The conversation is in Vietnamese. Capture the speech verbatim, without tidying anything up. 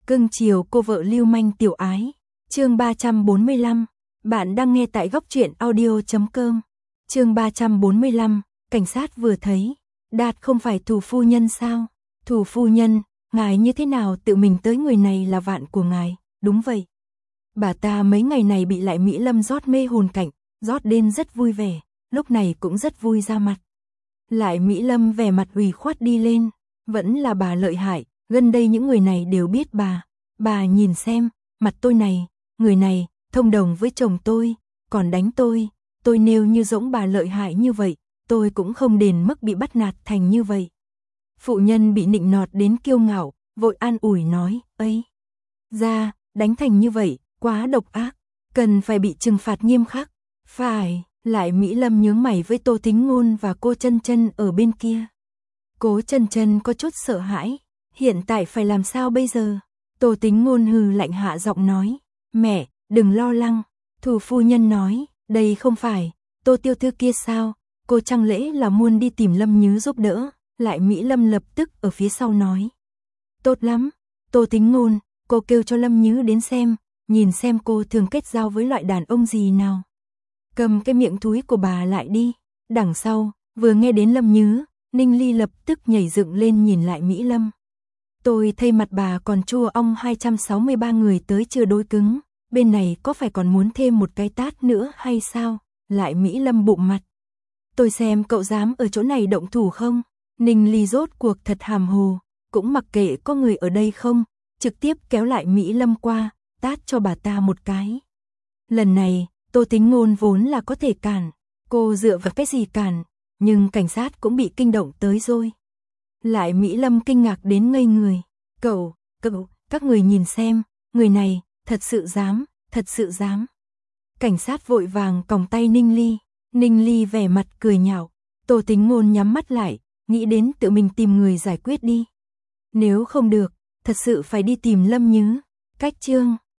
Cưng chiều cô vợ lưu manh tiểu ái. Chương ba trăm bốn mươi lăm. Bạn đang nghe tại góc truyện audio chấm com. Chương ba trăm bốn mươi lăm. Cảnh sát vừa thấy. Đạt không phải thủ phu nhân sao? Thủ phu nhân, ngài như thế nào tự mình tới người này là vạn của ngài? Đúng vậy. Bà ta mấy ngày này bị Lại Mỹ Lâm rót mê hồn cảnh, rót đến rất vui vẻ, lúc này cũng rất vui ra mặt. Lại Mỹ Lâm vẻ mặt ủy khuất đi lên, vẫn là bà lợi hại, gần đây những người này đều biết bà. Bà nhìn xem, mặt tôi này, người này, thông đồng với chồng tôi, còn đánh tôi, tôi nếu như giống bà lợi hại như vậy, tôi cũng không đền mức bị bắt nạt thành như vậy. Phụ nhân bị nịnh nọt đến kiêu ngạo, vội an ủi nói, ấy, ra, đánh thành như vậy, quá độc ác, cần phải bị trừng phạt nghiêm khắc. Phải, Lại Mỹ Lâm nhướng mày với Tô Tính Ngôn và cô Chân Chân ở bên kia. Cố Chân Chân có chút sợ hãi, hiện tại phải làm sao bây giờ? Tô Tính Ngôn hừ lạnh hạ giọng nói, mẹ, đừng lo lắng. Thủ phu nhân nói, đây không phải, Tô tiểu thư kia sao? Cô Trang Lễ là muốn đi tìm Lâm Nhứ giúp đỡ. Lại Mỹ Lâm lập tức ở phía sau nói, tốt lắm, Tô Tính Ngôn, cô kêu cho Lâm Nhứ đến xem, nhìn xem cô thường kết giao với loại đàn ông gì nào. Cầm cái miệng thúi của bà lại đi. Đằng sau, vừa nghe đến Lâm Nhứ, Ninh Ly lập tức nhảy dựng lên nhìn Lại Mỹ Lâm. Tôi thấy mặt bà còn chua ong hai trăm sáu mươi ba người tới chưa đối cứng, bên này có phải còn muốn thêm một cái tát nữa hay sao? Lại Mỹ Lâm bụng mặt. Tôi xem cậu dám ở chỗ này động thủ không? Ninh Ly rốt cuộc thật hàm hồ, cũng mặc kệ có người ở đây không, trực tiếp kéo Lại Mỹ Lâm qua, tát cho bà ta một cái. Lần này, Tô Tính Ngôn vốn là có thể cản, cô dựa vào cái gì cản, nhưng cảnh sát cũng bị kinh động tới rồi. Lại Mỹ Lâm kinh ngạc đến ngây người, cậu, cậu, các người nhìn xem, người này, thật sự dám, thật sự dám. Cảnh sát vội vàng còng tay Ninh Ly, Ninh Ly vẻ mặt cười nhạo, Tô Tính Ngôn nhắm mắt lại, nghĩ đến tự mình tìm người giải quyết đi. Nếu không được, thật sự phải đi tìm Lâm Nhứ. Cách chương